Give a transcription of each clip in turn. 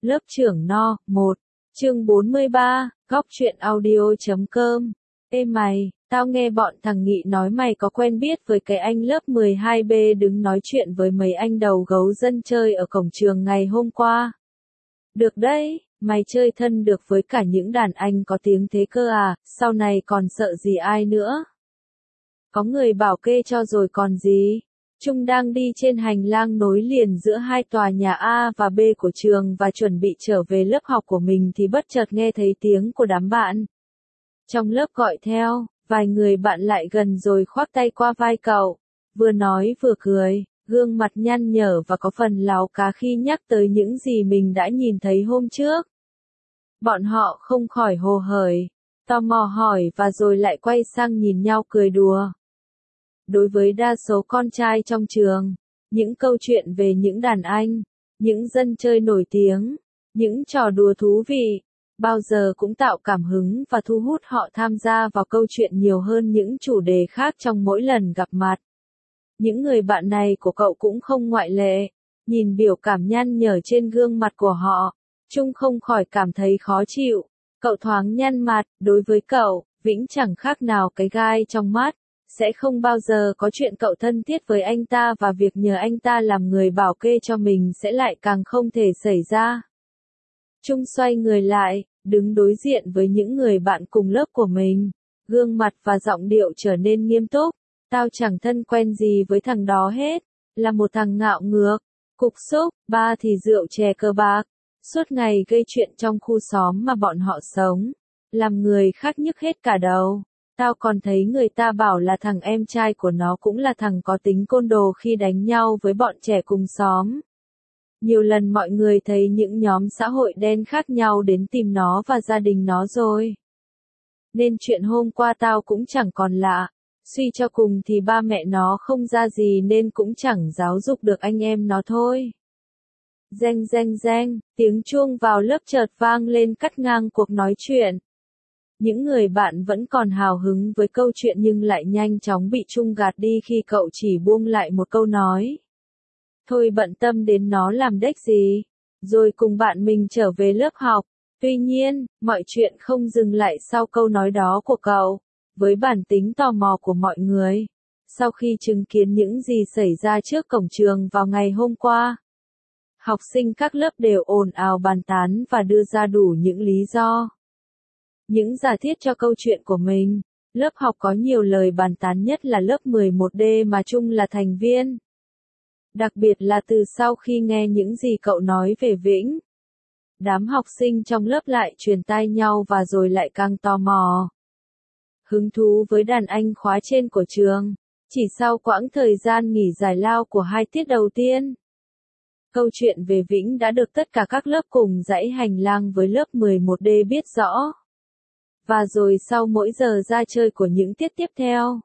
Lớp trưởng No. 1. Chương 43, góc truyện audio.com. Ê mày, tao nghe bọn thằng Nghị nói mày có quen biết với cái anh lớp 12B đứng nói chuyện với mấy anh đầu gấu dân chơi ở cổng trường ngày hôm qua. Được đấy, mày chơi thân được với cả những đàn anh có tiếng thế cơ à, sau này còn sợ gì ai nữa. Có người bảo kê cho rồi còn gì. Trung đang đi trên hành lang nối liền giữa hai tòa nhà A và B của trường và chuẩn bị trở về lớp học của mình thì bất chợt nghe thấy tiếng của đám bạn. Trong lớp gọi theo, vài người bạn lại gần rồi khoác tay qua vai cậu, vừa nói vừa cười, gương mặt nhăn nhở và có phần láo cá khi nhắc tới những gì mình đã nhìn thấy hôm trước. Bọn họ không khỏi hồ hởi, tò mò hỏi và rồi lại quay sang nhìn nhau cười đùa. Đối với đa số con trai trong trường, những câu chuyện về những đàn anh, những dân chơi nổi tiếng, những trò đùa thú vị, bao giờ cũng tạo cảm hứng và thu hút họ tham gia vào câu chuyện nhiều hơn những chủ đề khác trong mỗi lần gặp mặt. Những người bạn này của cậu cũng không ngoại lệ, nhìn biểu cảm nhăn nhở trên gương mặt của họ, Trung không khỏi cảm thấy khó chịu. Cậu thoáng nhăn mặt, đối với cậu, Vĩnh chẳng khác nào cái gai trong mắt. Sẽ không bao giờ có chuyện cậu thân thiết với anh ta và việc nhờ anh ta làm người bảo kê cho mình sẽ lại càng không thể xảy ra. Trung xoay người lại, đứng đối diện với những người bạn cùng lớp của mình, gương mặt và giọng điệu trở nên nghiêm túc. Tao chẳng thân quen gì với thằng đó hết, là một thằng ngạo ngược, cục xúc, ba thì rượu chè cờ bạc, suốt ngày gây chuyện trong khu xóm mà bọn họ sống, làm người khác nhức hết cả đầu. Tao còn thấy người ta bảo là thằng em trai của nó cũng là thằng có tính côn đồ khi đánh nhau với bọn trẻ cùng xóm. Nhiều lần mọi người thấy những nhóm xã hội đen khác nhau đến tìm nó và gia đình nó rồi. Nên chuyện hôm qua tao cũng chẳng còn lạ. Suy cho cùng thì ba mẹ nó không ra gì nên cũng chẳng giáo dục được anh em nó thôi. Reng reng reng, tiếng chuông vào lớp chợt vang lên cắt ngang cuộc nói chuyện. Những người bạn vẫn còn hào hứng với câu chuyện nhưng lại nhanh chóng bị Trung gạt đi khi cậu chỉ buông lại một câu nói. Thôi bận tâm đến nó làm đếch gì, rồi cùng bạn mình trở về lớp học. Tuy nhiên, mọi chuyện không dừng lại sau câu nói đó của cậu. Với bản tính tò mò của mọi người, sau khi chứng kiến những gì xảy ra trước cổng trường vào ngày hôm qua, học sinh các lớp đều ồn ào bàn tán và đưa ra đủ những lý do. Những giả thiết cho câu chuyện của mình, lớp học có nhiều lời bàn tán nhất là lớp 11D mà Trung là thành viên. Đặc biệt là từ sau khi nghe những gì cậu nói về Vĩnh. Đám học sinh trong lớp lại truyền tai nhau và rồi lại càng tò mò. Hứng thú với đàn anh khóa trên của trường, chỉ sau quãng thời gian nghỉ giải lao của 2 tiết đầu tiên. Câu chuyện về Vĩnh đã được tất cả các lớp cùng dãy hành lang với lớp 11D biết rõ. Và rồi sau mỗi giờ ra chơi của những tiết tiếp theo,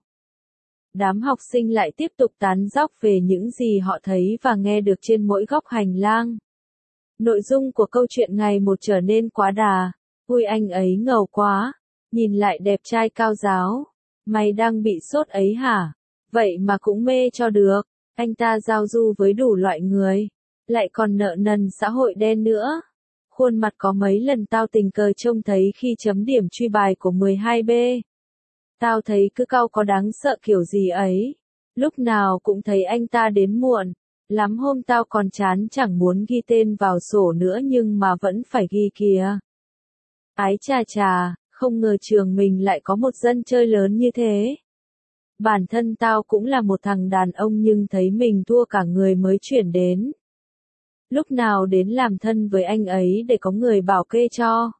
đám học sinh lại tiếp tục tán dóc về những gì họ thấy và nghe được trên mỗi góc hành lang. Nội dung của câu chuyện ngày một trở nên quá đà. Ui anh ấy ngầu quá, nhìn lại đẹp trai cao ráo. Mày đang bị sốt ấy hả? Vậy mà cũng mê cho được. Anh ta giao du với đủ loại người, lại còn nợ nần xã hội đen nữa. Khuôn mặt có mấy lần tao tình cờ trông thấy khi chấm điểm truy bài của 12B. Tao thấy cứ cau có đáng sợ kiểu gì ấy. Lúc nào cũng thấy anh ta đến muộn. Lắm hôm tao còn chán chẳng muốn ghi tên vào sổ nữa nhưng mà vẫn phải ghi kìa. Ái chà chà, không ngờ trường mình lại có một dân chơi lớn như thế. Bản thân tao cũng là một thằng đàn ông nhưng thấy mình thua cả người mới chuyển đến. Lúc nào đến làm thân với anh ấy để có người bảo kê cho.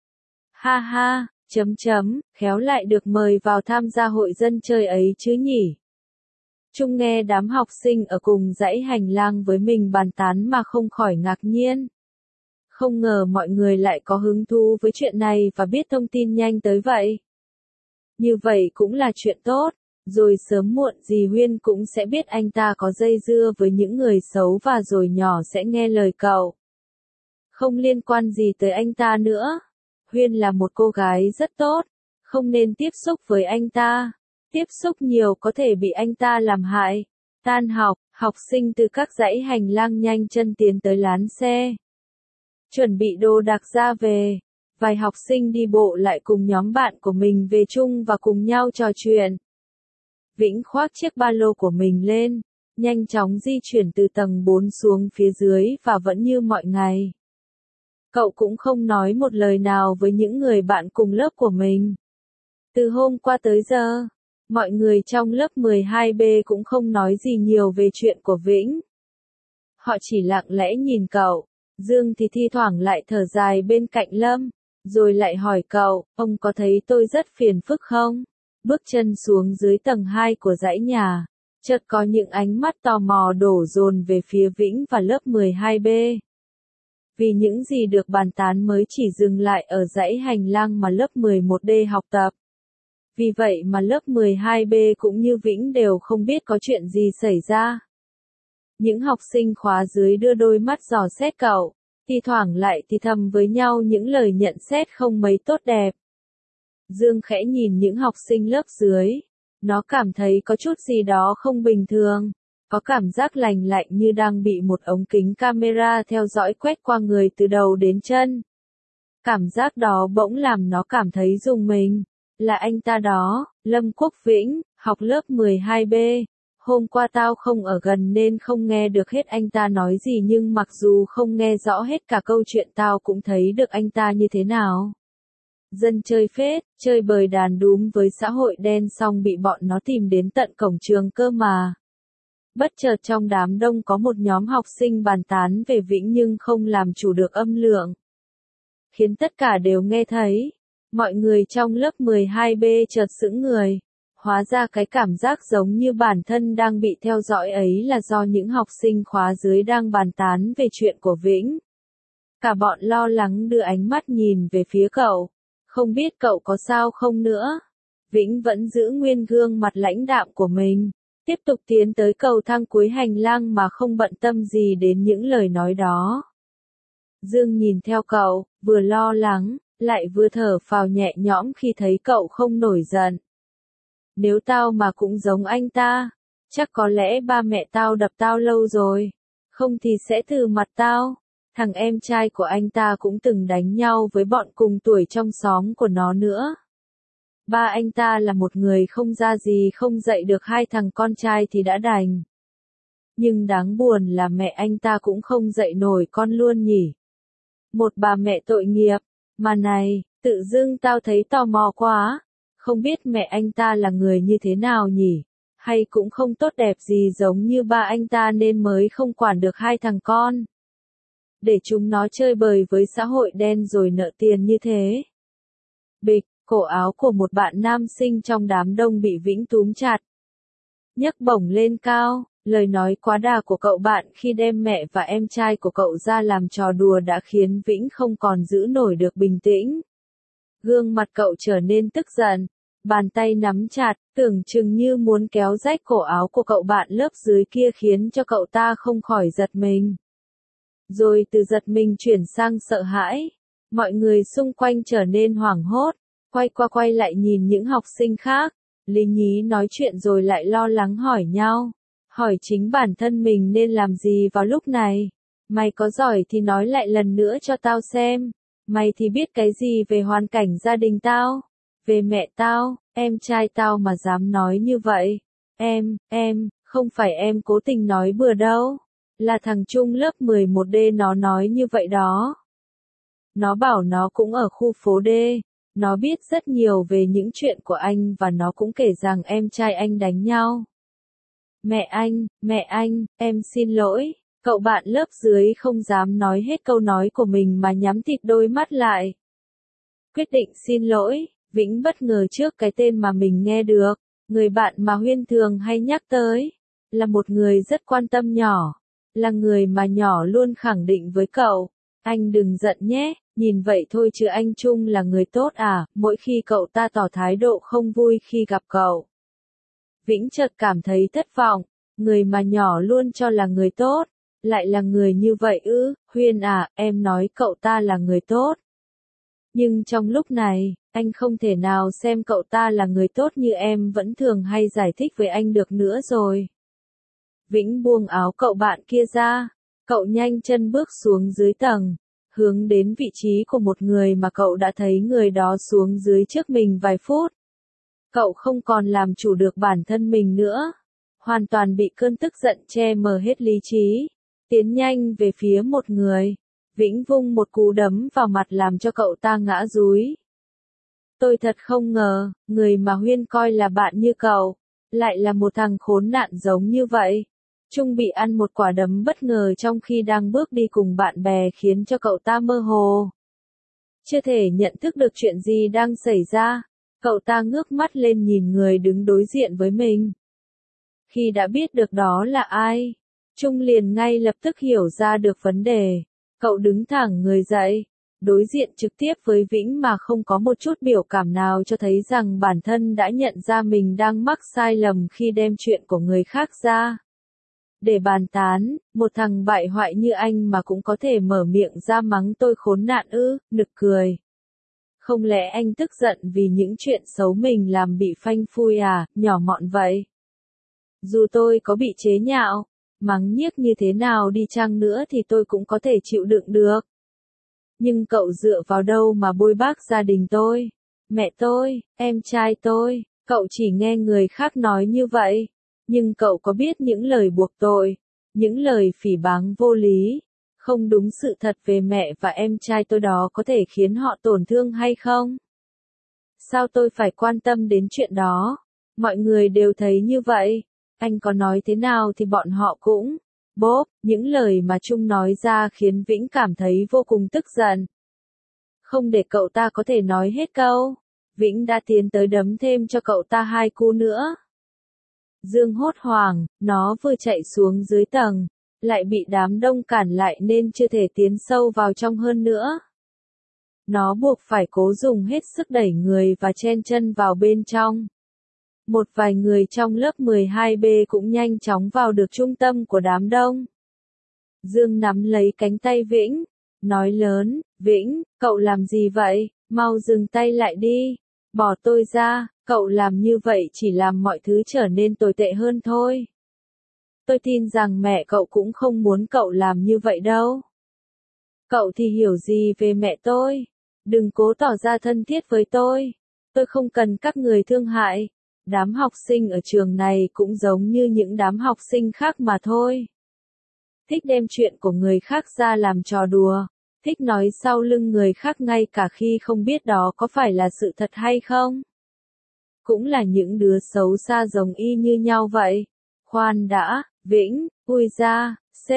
Ha ha, khéo lại được mời vào tham gia hội dân chơi ấy chứ nhỉ. Trung nghe đám học sinh ở cùng dãy hành lang với mình bàn tán mà không khỏi ngạc nhiên. Không ngờ mọi người lại có hứng thú với chuyện này và biết thông tin nhanh tới vậy. Như vậy cũng là chuyện tốt, rồi sớm muộn gì Huyên cũng sẽ biết anh ta có dây dưa với những người xấu và rồi nhỏ sẽ nghe lời cậu. Không liên quan gì tới anh ta nữa. Huyên là một cô gái rất tốt, không nên tiếp xúc với anh ta. Tiếp xúc nhiều có thể bị anh ta làm hại. Tan học, học sinh từ các dãy hành lang nhanh chân tiến tới lán xe. chuẩn bị đồ đạc ra về. Vài học sinh đi bộ lại cùng nhóm bạn của mình về chung và cùng nhau trò chuyện. Vĩnh khoác chiếc ba lô của mình lên, nhanh chóng di chuyển từ tầng 4 xuống phía dưới và vẫn như mọi ngày. Cậu cũng không nói một lời nào với những người bạn cùng lớp của mình. Từ hôm qua tới giờ, mọi người trong lớp 12B cũng không nói gì nhiều về chuyện của Vĩnh. Họ chỉ lặng lẽ nhìn cậu, Dương thì thi thoảng lại thở dài bên cạnh Lâm, rồi lại hỏi cậu, ông có thấy tôi rất phiền phức không? Bước chân xuống dưới tầng 2 của dãy nhà, chợt có những ánh mắt tò mò đổ dồn về phía Vĩnh và lớp 12B. Vì những gì được bàn tán mới chỉ dừng lại ở dãy hành lang mà lớp 11D học tập. Vì vậy mà lớp 12B cũng như Vĩnh đều không biết có chuyện gì xảy ra. Những học sinh khóa dưới đưa đôi mắt dò xét cậu, thi thoảng lại thì thầm với nhau những lời nhận xét không mấy tốt đẹp. Dương khẽ nhìn những học sinh lớp dưới, nó cảm thấy có chút gì đó không bình thường, có cảm giác lành lạnh như đang bị một ống kính camera theo dõi quét qua người từ đầu đến chân. Cảm giác đó bỗng làm nó cảm thấy rùng mình. Là anh ta đó, Lâm Quốc Vĩnh, học lớp 12B. Hôm qua tao không ở gần nên không nghe được hết anh ta nói gì, nhưng mặc dù không nghe rõ hết cả câu chuyện tao cũng thấy được anh ta như thế nào. Dân chơi phết, chơi bời đàn đúm với xã hội đen xong bị bọn nó tìm đến tận cổng trường cơ mà. Bất chợt trong đám đông có một nhóm học sinh bàn tán về Vĩnh nhưng không làm chủ được âm lượng, khiến tất cả đều nghe thấy. Mọi người trong lớp 12B chợt sững người. Hóa ra cái cảm giác giống như bản thân đang bị theo dõi ấy là do những học sinh khóa dưới đang bàn tán về chuyện của Vĩnh. Cả bọn lo lắng đưa ánh mắt nhìn về phía cậu. Không biết cậu có sao không nữa. Vĩnh vẫn giữ nguyên gương mặt lãnh đạm của mình, tiếp tục tiến tới cầu thang cuối hành lang mà không bận tâm gì đến những lời nói đó. Dương nhìn theo cậu, vừa lo lắng, lại vừa thở phào nhẹ nhõm khi thấy cậu không nổi giận. Nếu tao mà cũng giống anh ta, chắc có lẽ ba mẹ tao đập tao lâu rồi. Không thì sẽ từ mặt tao. Thằng em trai của anh ta cũng từng đánh nhau với bọn cùng tuổi trong xóm của nó nữa. Ba anh ta là một người không ra gì, không dạy được hai thằng con trai thì đã đành. Nhưng đáng buồn là mẹ anh ta cũng không dạy nổi con luôn nhỉ. Một bà mẹ tội nghiệp. Mà này, tự dưng tao thấy tò mò quá. Không biết mẹ anh ta là người như thế nào nhỉ? Hay cũng không tốt đẹp gì giống như ba anh ta nên mới không quản được hai thằng con. Để chúng nó chơi bời với xã hội đen rồi nợ tiền như thế. Bịch, cổ áo của một bạn nam sinh trong đám đông bị Vĩnh túm chặt. Nhấc bổng lên cao, lời nói quá đà của cậu bạn khi đem mẹ và em trai của cậu ra làm trò đùa đã khiến Vĩnh không còn giữ nổi được bình tĩnh. Gương mặt cậu trở nên tức giận, bàn tay nắm chặt, tưởng chừng như muốn kéo rách cổ áo của cậu bạn lớp dưới kia khiến cho cậu ta không khỏi giật mình. Rồi từ giật mình chuyển sang sợ hãi, mọi người xung quanh trở nên hoảng hốt, quay qua quay lại nhìn những học sinh khác, lý nhí nói chuyện rồi lại lo lắng hỏi nhau, hỏi chính bản thân mình nên làm gì vào lúc này. Mày có giỏi thì nói lại lần nữa cho tao xem. Mày thì biết cái gì về hoàn cảnh gia đình tao, về mẹ tao, em trai tao mà dám nói như vậy. Em, không phải em cố tình nói bừa đâu. Là thằng Trung lớp 11D nó nói như vậy đó. Nó bảo nó cũng ở khu phố D. Nó biết rất nhiều về những chuyện của anh và nó cũng kể rằng em trai anh đánh nhau. Mẹ anh, em xin lỗi. Cậu bạn lớp dưới không dám nói hết câu nói của mình mà nhắm tịt đôi mắt lại. Quyết định xin lỗi, Vĩnh bất ngờ trước cái tên mà mình nghe được. Người bạn mà Huyên thường hay nhắc tới. Là một người rất quan tâm nhỏ. Là người mà nhỏ luôn khẳng định với cậu. Anh đừng giận nhé, nhìn vậy thôi chứ anh Trung là người tốt à, mỗi khi cậu ta tỏ thái độ không vui khi gặp cậu. Vĩnh chợt cảm thấy thất vọng, người mà nhỏ luôn cho là người tốt. Lại là người như vậy ư? Huyên à, em nói cậu ta là người tốt. Nhưng trong lúc này, anh không thể nào xem cậu ta là người tốt như em vẫn thường hay giải thích với anh được nữa rồi. Vĩnh buông áo cậu bạn kia ra, cậu nhanh chân bước xuống dưới tầng, hướng đến vị trí của một người mà cậu đã thấy người đó xuống dưới trước mình vài phút. Cậu không còn làm chủ được bản thân mình nữa, hoàn toàn bị cơn tức giận che mờ hết lý trí, tiến nhanh về phía một người. Vĩnh vung một cú đấm vào mặt làm cho cậu ta ngã dúi. Tôi thật không ngờ, người mà Huyên coi là bạn như cậu, lại là một thằng khốn nạn giống như vậy. Trung bị ăn một quả đấm bất ngờ trong khi đang bước đi cùng bạn bè khiến cho cậu ta mơ hồ. Chưa thể nhận thức được chuyện gì đang xảy ra, cậu ta ngước mắt lên nhìn người đứng đối diện với mình. Khi đã biết được đó là ai, Trung liền ngay lập tức hiểu ra được vấn đề. Cậu đứng thẳng người dậy, đối diện trực tiếp với Vĩnh mà không có một chút biểu cảm nào cho thấy rằng bản thân đã nhận ra mình đang mắc sai lầm khi đem chuyện của người khác ra để bàn tán. Một thằng bại hoại như anh mà cũng có thể mở miệng ra mắng tôi khốn nạn ư, nực cười. Không lẽ anh tức giận vì những chuyện xấu mình làm bị phanh phui à, nhỏ mọn vậy? Dù tôi có bị chế nhạo, mắng nhiếc như thế nào đi chăng nữa thì tôi cũng có thể chịu đựng được. Nhưng cậu dựa vào đâu mà bôi bác gia đình tôi, mẹ tôi, em trai tôi? Cậu chỉ nghe người khác nói như vậy, nhưng cậu có biết những lời buộc tội, những lời phỉ báng vô lý, không đúng sự thật về mẹ và em trai tôi đó có thể khiến họ tổn thương hay không? Sao tôi phải quan tâm đến chuyện đó? Mọi người đều thấy như vậy, anh có nói thế nào thì bọn họ cũng. Bốp, những lời mà Trung nói ra khiến Vĩnh cảm thấy vô cùng tức giận. Không để cậu ta có thể nói hết câu, Vĩnh đã tiến tới đấm thêm cho cậu ta 2 cú nữa. Dương hốt hoảng, nó vừa chạy xuống dưới tầng, lại bị đám đông cản lại nên chưa thể tiến sâu vào trong hơn nữa. Nó buộc phải cố dùng hết sức đẩy người và chen chân vào bên trong. Một vài người trong lớp 12B cũng nhanh chóng vào được trung tâm của đám đông. Dương nắm lấy cánh tay Vĩnh, nói lớn, Vĩnh, cậu làm gì vậy, mau dừng tay lại đi, bỏ tôi ra, cậu làm như vậy chỉ làm mọi thứ trở nên tồi tệ hơn thôi. Tôi tin rằng mẹ cậu cũng không muốn cậu làm như vậy đâu. Cậu thì hiểu gì về mẹ tôi, đừng cố tỏ ra thân thiết với tôi không cần các người thương hại. Đám học sinh ở trường này cũng giống như những đám học sinh khác mà thôi. Thích đem chuyện của người khác ra làm trò đùa, thích nói sau lưng người khác ngay cả khi không biết đó có phải là sự thật hay không. Cũng là những đứa xấu xa giống y như nhau vậy. Khoan đã, Vĩnh, ui ra,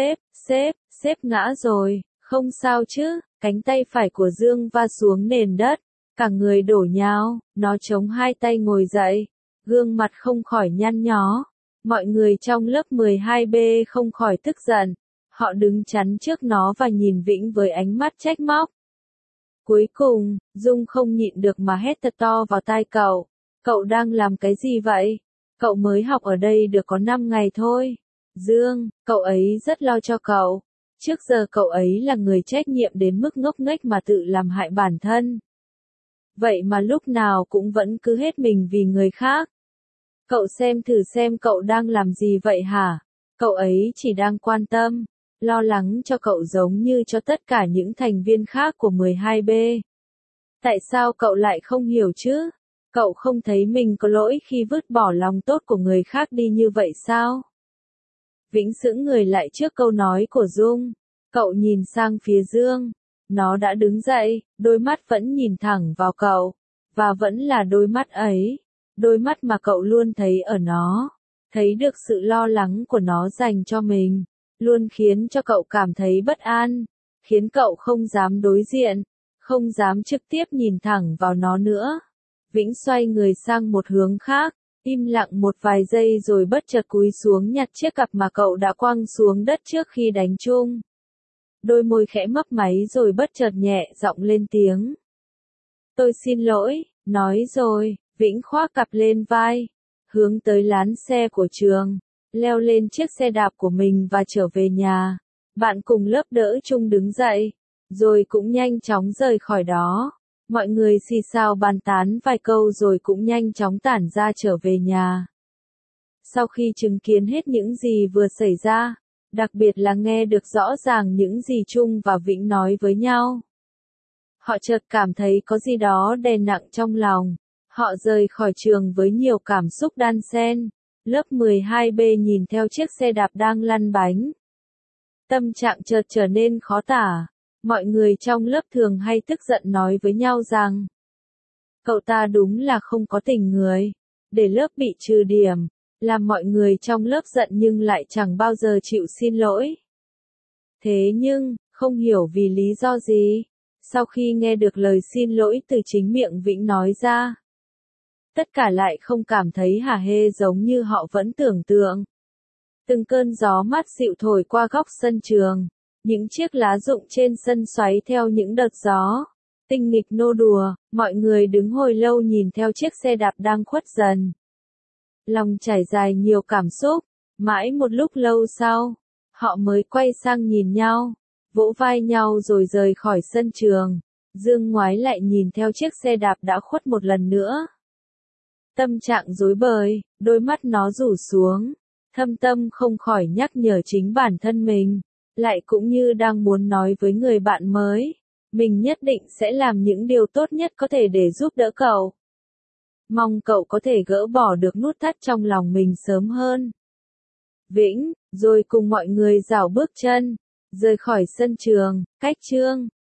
sếp ngã rồi, không sao chứ, cánh tay phải của Dương va xuống nền đất, cả người đổ nhào, nó chống 2 tay ngồi dậy. Gương mặt không khỏi nhăn nhó. Mọi người trong lớp 12B không khỏi tức giận. Họ đứng chắn trước nó và nhìn Vĩnh với ánh mắt trách móc. Cuối cùng, Dung không nhịn được mà hét thật to vào tai cậu. Cậu đang làm cái gì vậy? Cậu mới học ở đây được có 5 ngày thôi. Dương, cậu ấy rất lo cho cậu. Trước giờ cậu ấy là người trách nhiệm đến mức ngốc nghếch mà tự làm hại bản thân. Vậy mà lúc nào cũng vẫn cứ hết mình vì người khác. Cậu xem thử xem cậu đang làm gì vậy hả? Cậu ấy chỉ đang quan tâm, lo lắng cho cậu giống như cho tất cả những thành viên khác của 12B. Tại sao cậu lại không hiểu chứ? Cậu không thấy mình có lỗi khi vứt bỏ lòng tốt của người khác đi như vậy sao? Vĩnh sững người lại trước câu nói của Dung. Cậu nhìn sang phía Dương. Nó đã đứng dậy, đôi mắt vẫn nhìn thẳng vào cậu. Và vẫn là đôi mắt ấy. Đôi mắt mà cậu luôn thấy ở nó. Thấy được sự lo lắng của nó dành cho mình. Luôn khiến cho cậu cảm thấy bất an. Khiến cậu không dám đối diện. Không dám trực tiếp nhìn thẳng vào nó nữa. Vĩnh xoay người sang một hướng khác. Im lặng một vài giây rồi bất chợt cúi xuống nhặt chiếc cặp mà cậu đã quăng xuống đất trước khi đánh chung. Đôi môi khẽ mấp máy rồi bất chợt nhẹ giọng lên tiếng. Tôi xin lỗi, nói rồi. Vĩnh khoác cặp lên vai, hướng tới lán xe của trường, leo lên chiếc xe đạp của mình và trở về nhà. Bạn cùng lớp đỡ Trung đứng dậy, rồi cũng nhanh chóng rời khỏi đó. Mọi người xì xào bàn tán vài câu rồi cũng nhanh chóng tản ra trở về nhà. Sau khi chứng kiến hết những gì vừa xảy ra, Đặc biệt là nghe được rõ ràng những gì Trung và Vĩnh nói với nhau. Họ chợt cảm thấy có gì đó đè nặng trong lòng. Họ rời khỏi trường với nhiều cảm xúc đan xen. Lớp 12B nhìn theo chiếc xe đạp đang lăn bánh. Tâm trạng chợt trở nên khó tả. Mọi người trong lớp thường hay tức giận nói với nhau rằng cậu ta đúng là không có tình người. Để lớp bị trừ điểm, làm mọi người trong lớp giận nhưng lại chẳng bao giờ chịu xin lỗi. Thế nhưng, không hiểu vì lý do gì, sau khi nghe được lời xin lỗi từ chính miệng Vĩnh nói ra, tất cả lại không cảm thấy hả hê giống như họ vẫn tưởng tượng. Từng cơn gió mát dịu thổi qua góc sân trường, những chiếc lá rụng trên sân xoáy theo những đợt gió. Tinh nghịch nô đùa, mọi người đứng hồi lâu nhìn theo chiếc xe đạp đang khuất dần. Lòng trải dài nhiều cảm xúc, mãi một lúc lâu sau, họ mới quay sang nhìn nhau, vỗ vai nhau rồi rời khỏi sân trường. Dương ngoái lại nhìn theo chiếc xe đạp đã khuất một lần nữa. Tâm trạng rối bời, đôi mắt nó rủ xuống, thâm tâm không khỏi nhắc nhở chính bản thân mình, lại cũng như đang muốn nói với người bạn mới. Mình nhất định sẽ làm những điều tốt nhất có thể để giúp đỡ cậu. Mong cậu có thể gỡ bỏ được nút thắt trong lòng mình sớm hơn. Vĩnh, rồi cùng mọi người rảo bước chân, rời khỏi sân trường, cách chương.